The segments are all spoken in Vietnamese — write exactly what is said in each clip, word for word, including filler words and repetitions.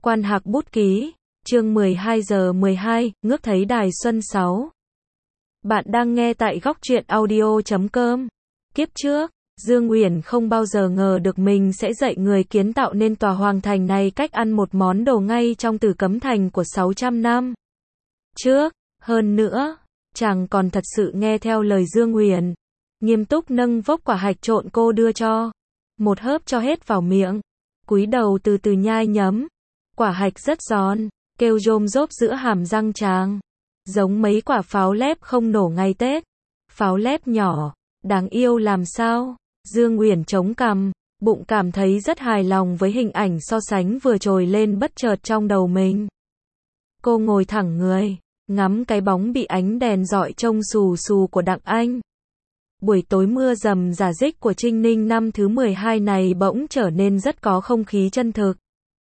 Quan Hạc Bút Ký, chương mười hai giờ mười hai, ngước thấy đài xuân sáu. Bạn đang nghe tại góc truyện audio chấm com. Kiếp trước, Dương Uyển không bao giờ ngờ được mình sẽ dạy người kiến tạo nên tòa hoàng thành này cách ăn một món đồ ngay trong Tử Cấm Thành của sáu trăm năm trước. Hơn nữa, chàng còn thật sự nghe theo lời Dương Uyển, nghiêm túc nâng vốc quả hạch trộn cô đưa cho, một hớp cho hết vào miệng, cúi đầu từ từ nhai nhấm. Quả hạch rất giòn, kêu rôm rốp giữa hàm răng chàng, giống mấy quả pháo lép không nổ ngày Tết. Pháo lép nhỏ, đáng yêu làm sao? Dương Uyển chống cằm, bụng cảm thấy rất hài lòng với hình ảnh so sánh vừa trồi lên bất chợt trong đầu mình. Cô ngồi thẳng người, ngắm cái bóng bị ánh đèn rọi trông xù xù của Đặng Anh. Buổi tối mưa rầm rả rích của Trinh Ninh năm thứ mười hai này bỗng trở nên rất có không khí chân thực.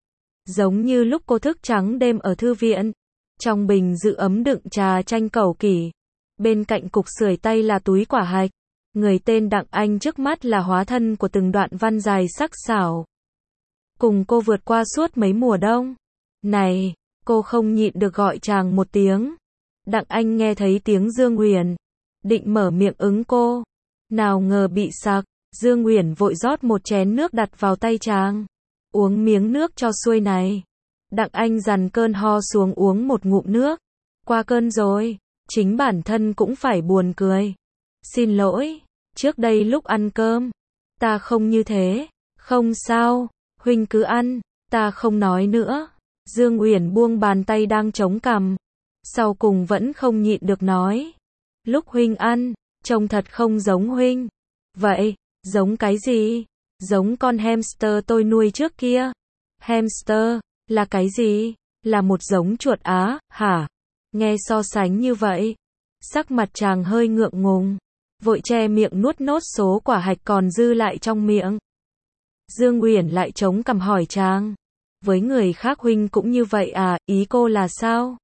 Giống như lúc cô thức trắng đêm ở thư viện, trong bình giữ ấm đựng trà chanh cẩu kỷ, bên cạnh cục sưởi tay là túi quả hạch, người tên Đặng Anh trước mắt là hóa thân của từng đoạn văn dài sắc sảo. Cùng cô vượt qua suốt mấy mùa đông. Này, cô không nhịn được gọi chàng một tiếng. Đặng Anh nghe thấy tiếng Dương Uyển, định mở miệng ứng cô, nào ngờ bị sặc. Dương Uyển vội rót một chén nước đặt vào tay chàng. Uống miếng nước cho xuôi này. Đặng Anh dằn cơn ho xuống uống một ngụm nước. Qua cơn rồi, chính bản thân cũng phải buồn cười. Xin lỗi, trước đây lúc ăn cơm, ta không như thế. Không sao, huynh cứ ăn, ta không nói nữa. Dương Uyển buông bàn tay đang chống cằm, sau cùng vẫn không nhịn được nói. Lúc huynh ăn, trông thật không giống huynh. Vậy, giống cái gì? Giống con hamster tôi nuôi trước kia. Hamster, là cái gì? Là một giống chuột Á, hả? Nghe so sánh như vậy, sắc mặt chàng hơi ngượng ngùng, vội che miệng nuốt nốt số quả hạch còn dư lại trong miệng. Dương Uyển lại chống cằm hỏi chàng, với người khác huynh cũng như vậy à, ý cô là sao?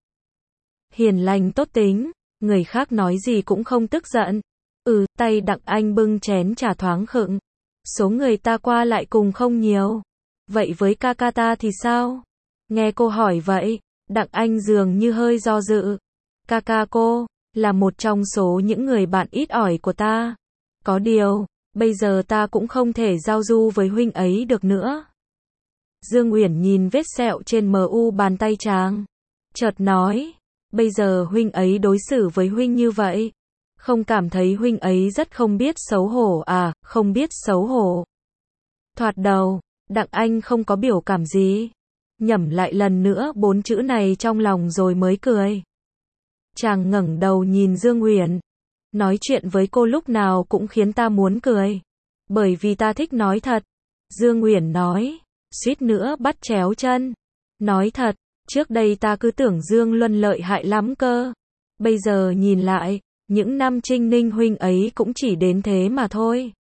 Hiền lành tốt tính, người khác nói gì cũng không tức giận. Ừ, tay Đặng Anh bưng chén trà thoáng khựng. Số người ta qua lại cùng không nhiều. Vậy với ca ca ta thì sao? Nghe cô hỏi vậy, Đặng Anh dường như hơi do dự. Ca ca cô, là một trong số những người bạn ít ỏi của ta. Có điều, bây giờ ta cũng không thể giao du với huynh ấy được nữa. Dương Uyển nhìn vết sẹo trên mờ u bàn tay chàng, chợt nói, bây giờ huynh ấy đối xử với huynh như vậy, không cảm thấy huynh ấy rất không biết xấu hổ à? Không biết xấu hổ. Thoạt đầu, Đặng Anh không có biểu cảm gì, nhẩm lại lần nữa bốn chữ này trong lòng rồi mới cười. Chàng ngẩng đầu nhìn Dương Uyển, nói chuyện với cô lúc nào cũng khiến ta muốn cười, bởi vì ta thích nói thật. Dương Uyển nói, suýt nữa bắt chéo chân. Nói thật, trước đây ta cứ tưởng Dương Luân lợi hại lắm cơ. Bây giờ nhìn lại, những năm Trinh Ninh huynh ấy cũng chỉ đến thế mà thôi.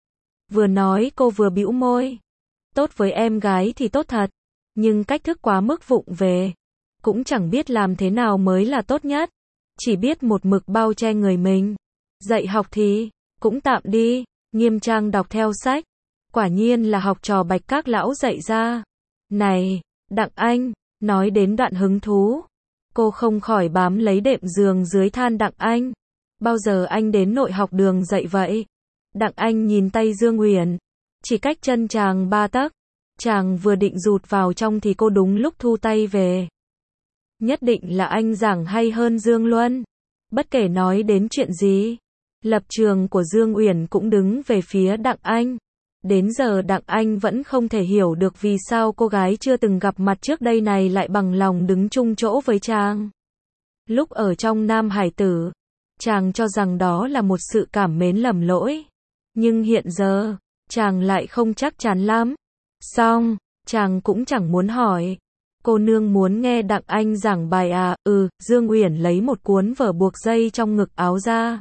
Vừa nói cô vừa bĩu môi. Tốt với em gái thì tốt thật, nhưng cách thức quá mức vụng về, cũng chẳng biết làm thế nào mới là tốt nhất. Chỉ biết một mực bao che người mình. Dạy học thì, cũng tạm đi, nghiêm trang đọc theo sách. Quả nhiên là học trò Bạch các lão dạy ra. Này, Đặng Anh, nói đến đoạn hứng thú, cô không khỏi bám lấy đệm giường dưới than Đặng Anh. Bao giờ anh đến nội học đường dạy vậy? Đặng Anh nhìn tay Dương Uyển, chỉ cách chân chàng ba tấc. Chàng vừa định rụt vào trong thì cô đúng lúc thu tay về. Nhất định là anh giảng hay hơn Dương Luân. Bất kể nói đến chuyện gì, lập trường của Dương Uyển cũng đứng về phía Đặng Anh. Đến giờ Đặng Anh vẫn không thể hiểu được vì sao cô gái chưa từng gặp mặt trước đây này lại bằng lòng đứng chung chỗ với chàng. Lúc ở trong Nam Hải Tử, chàng cho rằng đó là một sự cảm mến lầm lỗi. Nhưng hiện giờ, chàng lại không chắc chắn lắm. Xong, chàng cũng chẳng muốn hỏi. Cô nương muốn nghe Đặng Anh giảng bài à? Ừ. Dương Uyển lấy một cuốn vở buộc dây trong ngực áo ra.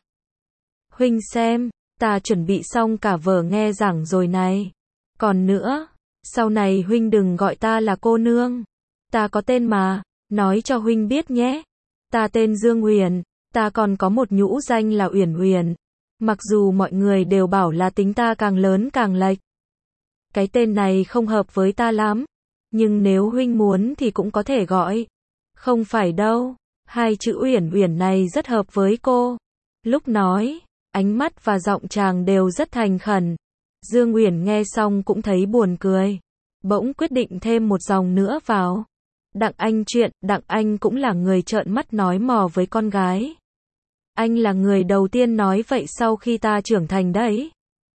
Huynh xem, ta chuẩn bị xong cả vở nghe giảng rồi này. Còn nữa, sau này huynh đừng gọi ta là cô nương. Ta có tên mà, nói cho huynh biết nhé. Ta tên Dương Uyển, ta còn có một nhũ danh là Uyển Uyển. Mặc dù mọi người đều bảo là tính ta càng lớn càng lệch. Cái tên này không hợp với ta lắm. Nhưng nếu huynh muốn thì cũng có thể gọi. Không phải đâu, hai chữ Uyển Uyển này rất hợp với cô. Lúc nói, ánh mắt và giọng chàng đều rất thành khẩn. Dương Uyển nghe xong cũng thấy buồn cười. Bỗng quyết định thêm một dòng nữa vào. Đặng Anh chuyện, Đặng Anh cũng là người trợn mắt nói mò với con gái. Anh là người đầu tiên nói vậy sau khi ta trưởng thành đấy.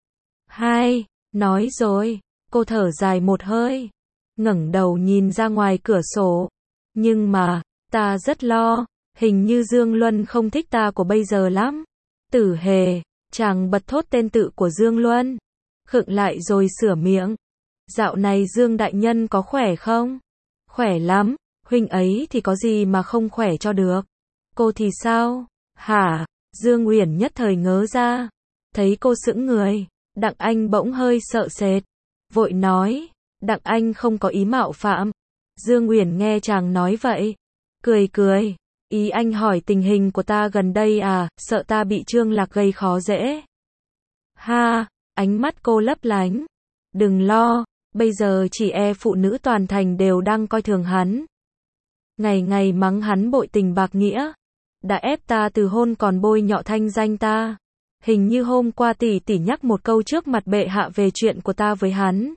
Hai, nói rồi, cô thở dài một hơi, ngẩng đầu nhìn ra ngoài cửa sổ. Nhưng mà, ta rất lo, hình như Dương Luân không thích ta của bây giờ lắm. Tử Hề, chàng bật thốt tên tự của Dương Luân. Khựng lại rồi sửa miệng. Dạo này Dương đại nhân có khỏe không? Khỏe lắm, huynh ấy thì có gì mà không khỏe cho được. Cô thì sao? Hả? Dương Uyển nhất thời ngớ ra. Thấy cô sững người, Đặng Anh bỗng hơi sợ sệt. Vội nói, Đặng Anh không có ý mạo phạm. Dương Uyển nghe chàng nói vậy. Cười cười, ý anh hỏi tình hình của ta gần đây à, sợ ta bị Trương Lạc gây khó dễ. Ha, ánh mắt cô lấp lánh. Đừng lo, bây giờ chỉ e phụ nữ toàn thành đều đang coi thường hắn. Ngày ngày mắng hắn bội tình bạc nghĩa. Đã ép ta từ hôn còn bôi nhọ thanh danh ta. Hình như hôm qua tỷ tỷ nhắc một câu trước mặt bệ hạ về chuyện của ta với hắn.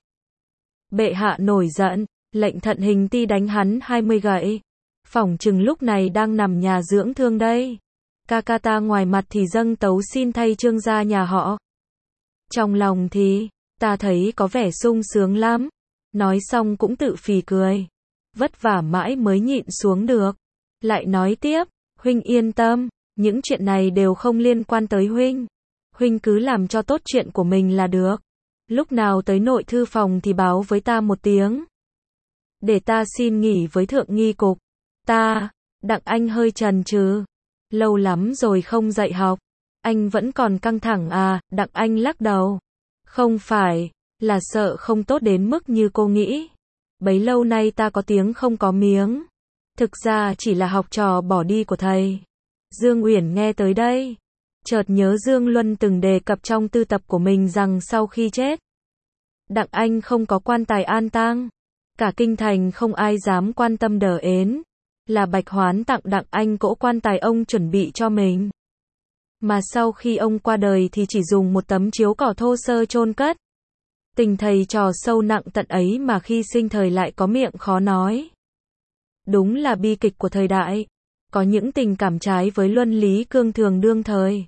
Bệ hạ nổi giận, lệnh Thận Hình Ti đánh hắn hai mươi gậy. Phỏng chừng lúc này đang nằm nhà dưỡng thương đây. Ca ca ta ngoài mặt thì dâng tấu xin thay Trương gia nhà họ. Trong lòng thì, ta thấy có vẻ sung sướng lắm. Nói xong cũng tự phì cười. Vất vả mãi mới nhịn xuống được. Lại nói tiếp, huynh yên tâm, những chuyện này đều không liên quan tới huynh. Huynh cứ làm cho tốt chuyện của mình là được. Lúc nào tới nội thư phòng thì báo với ta một tiếng. Để ta xin nghỉ với thượng nghi cục. Ta, Đặng Anh hơi chần chừ. Lâu lắm rồi không dạy học. Anh vẫn còn căng thẳng à, Đặng Anh lắc đầu. Không phải, là sợ không tốt đến mức như cô nghĩ. Bấy lâu nay ta có tiếng không có miếng. Thực ra chỉ là học trò bỏ đi của thầy. Dương Uyển nghe tới đây, chợt nhớ Dương Luân từng đề cập trong tư tập của mình rằng sau khi chết, Đặng Anh không có quan tài an táng. Cả kinh thành không ai dám quan tâm đờ ến. Là Bạch Hoán tặng Đặng Anh cỗ quan tài ông chuẩn bị cho mình. Mà sau khi ông qua đời thì chỉ dùng một tấm chiếu cỏ thô sơ chôn cất. Tình thầy trò sâu nặng tận ấy mà khi sinh thời lại có miệng khó nói. Đúng là bi kịch của thời đại. Có những tình cảm trái với luân lý cương thường đương thời.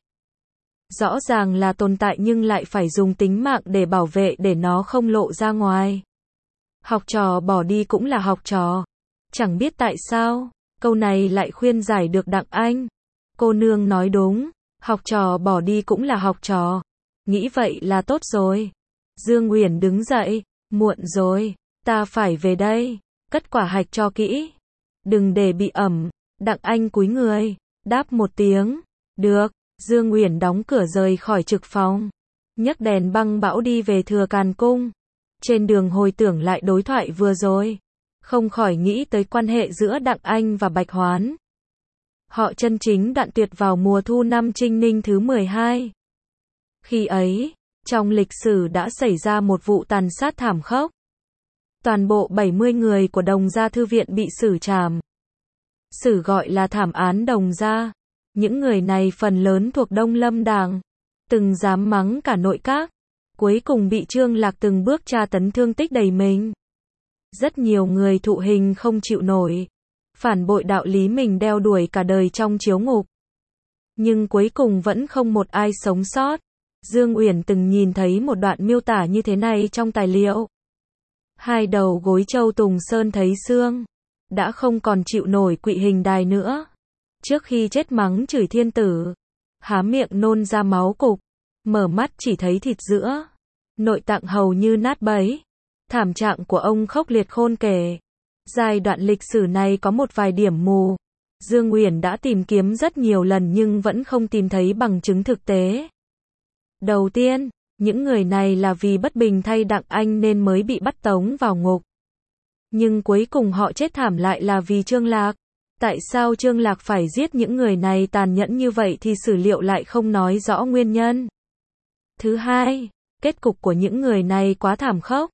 Rõ ràng là tồn tại nhưng lại phải dùng tính mạng để bảo vệ để nó không lộ ra ngoài. Học trò bỏ đi cũng là học trò. Chẳng biết tại sao, câu này lại khuyên giải được Đặng Anh. Cô nương nói đúng, học trò bỏ đi cũng là học trò. Nghĩ vậy là tốt rồi. Dương Uyển đứng dậy, muộn rồi, ta phải về đây, cất quả hạch cho kỹ. Đừng để bị ẩm. Đặng Anh cúi người, đáp một tiếng. Được, Dương Uyển đóng cửa rời khỏi trực phòng. Nhấc đèn băng bão đi về Thừa Càn Cung. Trên đường hồi tưởng lại đối thoại vừa rồi. Không khỏi nghĩ tới quan hệ giữa Đặng Anh và Bạch Hoán. Họ chân chính đoạn tuyệt vào mùa thu năm Trinh Ninh thứ mười hai. Khi ấy, trong lịch sử đã xảy ra một vụ tàn sát thảm khốc. Toàn bộ bảy mươi người của Đồng Gia Thư viện bị xử trảm. Sử gọi là thảm án Đồng Gia. Những người này phần lớn thuộc Đông Lâm Đảng, từng dám mắng cả nội các, cuối cùng bị Trương Lạc từng bước tra tấn thương tích đầy mình. Rất nhiều người thụ hình không chịu nổi, phản bội đạo lý mình đeo đuổi cả đời trong chiếu ngục. Nhưng cuối cùng vẫn không một ai sống sót. Dương Uyển từng nhìn thấy một đoạn miêu tả như thế này trong tài liệu. Hai đầu gối Châu Tùng Sơn thấy xương, đã không còn chịu nổi quỵ hình đài nữa. Trước khi chết mắng chửi thiên tử, há miệng nôn ra máu cục, mở mắt chỉ thấy thịt giữa, nội tạng hầu như nát bấy. Thảm trạng của ông khốc liệt khôn kể. Giai đoạn lịch sử này có một vài điểm mù. Dương Uyển đã tìm kiếm rất nhiều lần nhưng vẫn không tìm thấy bằng chứng thực tế. Đầu tiên, những người này là vì bất bình thay Đặng Anh nên mới bị bắt tống vào ngục. Nhưng cuối cùng họ chết thảm lại là vì Trương Lạc. Tại sao Trương Lạc phải giết những người này tàn nhẫn như vậy thì sử liệu lại không nói rõ nguyên nhân. Thứ hai, kết cục của những người này quá thảm khốc.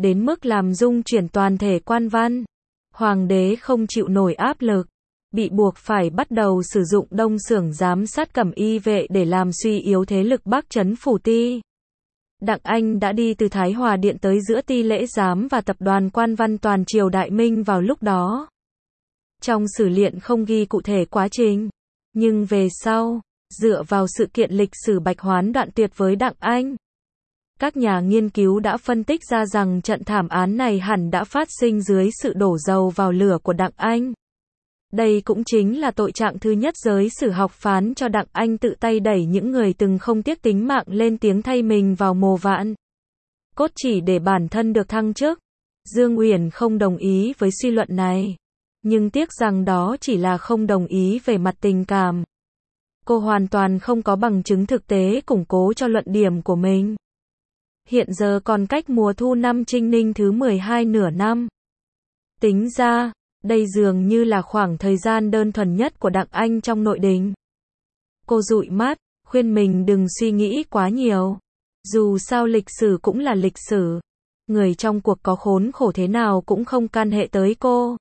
đến mức làm rung chuyển toàn thể quan văn. Hoàng đế không chịu nổi áp lực, bị buộc phải bắt đầu sử dụng đông xưởng giám sát cẩm y vệ để làm suy yếu thế lực Bắc trấn phủ ti. Đặng Anh đã đi từ Thái Hòa Điện tới giữa ti lễ giám và tập đoàn quan văn toàn triều Đại Minh vào lúc đó. Trong sử liệu không ghi cụ thể quá trình, nhưng về sau, dựa vào sự kiện lịch sử Bạch Hoán đoạn tuyệt với Đặng Anh, các nhà nghiên cứu đã phân tích ra rằng trận thảm án này hẳn đã phát sinh dưới sự đổ dầu vào lửa của Đặng Anh. Đây cũng chính là tội trạng thứ nhất giới sử học phán cho Đặng Anh tự tay đẩy những người từng không tiếc tính mạng lên tiếng thay mình vào mồ vạn. Cốt chỉ để bản thân được thăng chức. Dương Uyển không đồng ý với suy luận này, nhưng tiếc rằng đó chỉ là không đồng ý về mặt tình cảm. Cô hoàn toàn không có bằng chứng thực tế củng cố cho luận điểm của mình. Hiện giờ còn cách mùa thu năm Trinh Ninh thứ mười hai nửa năm. Tính ra, đây dường như là khoảng thời gian đơn thuần nhất của Đặng Anh trong nội đình. Cô dụi mắt, khuyên mình đừng suy nghĩ quá nhiều. Dù sao lịch sử cũng là lịch sử. Người trong cuộc có khốn khổ thế nào cũng không can hệ tới cô.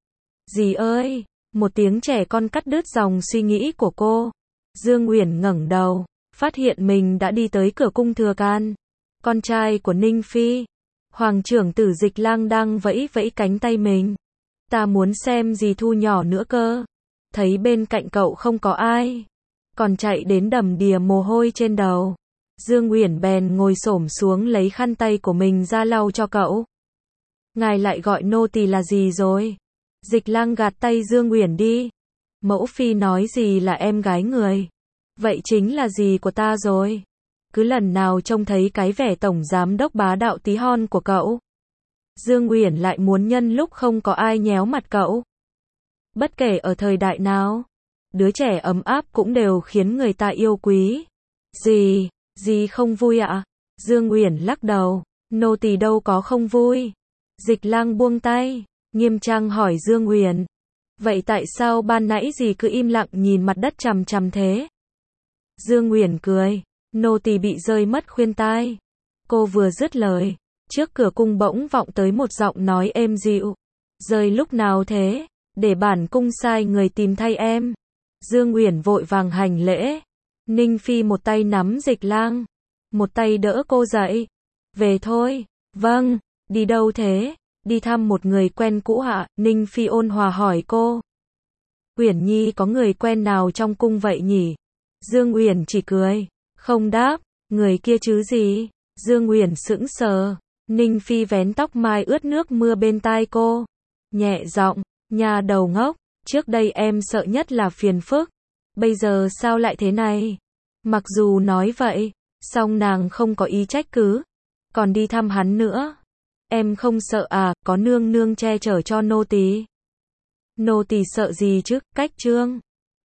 Dì ơi! Một tiếng trẻ con cắt đứt dòng suy nghĩ của cô. Dương Uyển ngẩng đầu, phát hiện mình đã đi tới cửa cung Thừa Can. Con trai của Ninh Phi, Hoàng trưởng tử Dịch Lang đang vẫy vẫy cánh tay mình. Ta muốn xem dì thu nhỏ nữa cơ. Thấy bên cạnh cậu không có ai, còn chạy đến đầm đìa mồ hôi trên đầu. Dương Uyển bèn ngồi xổm xuống lấy khăn tay của mình ra lau cho cậu. Ngài lại gọi nô tỳ là gì rồi? Dịch Lang gạt tay Dương Uyển đi. Mẫu phi nói gì là em gái người. Vậy chính là dì của ta rồi. Cứ lần nào trông thấy cái vẻ tổng giám đốc bá đạo tí hon của cậu, Dương Uyển lại muốn nhân lúc không có ai nhéo mặt cậu. Bất kể ở thời đại nào, đứa trẻ ấm áp cũng đều khiến người ta yêu quý. Dì, dì không vui ạ? À? Dương Uyển lắc đầu, nô tỳ đâu có không vui. Dịch Lang buông tay, nghiêm trang hỏi Dương Uyển. Vậy tại sao ban nãy dì cứ im lặng nhìn mặt đất chằm chằm thế? Dương Uyển cười, nô tỳ bị rơi mất khuyên tai. Cô vừa dứt lời, trước cửa cung bỗng vọng tới một giọng nói êm dịu. Rơi lúc nào thế? Để bản cung sai người tìm thay em. Dương Uyển vội vàng hành lễ. Ninh Phi một tay nắm Dịch Lang, một tay đỡ cô dậy. Về thôi. Vâng, đi đâu thế? Đi thăm một người quen cũ ạ. Ninh Phi ôn hòa hỏi cô. Uyển Nhi có người quen nào trong cung vậy nhỉ? Dương Uyển chỉ cười, không đáp. Người kia chứ gì? Dương Uyển sững sờ. Ninh Phi vén tóc mai ướt nước mưa bên tai cô, nhẹ giọng, nhà đầu ngốc, trước đây em sợ nhất là phiền phức, bây giờ sao lại thế này? Mặc dù nói vậy, song nàng không có ý trách cứ, còn đi thăm hắn nữa. Em không sợ à, có nương nương che chở cho nô tỳ. Nô tỳ sợ gì chứ? Cách trương.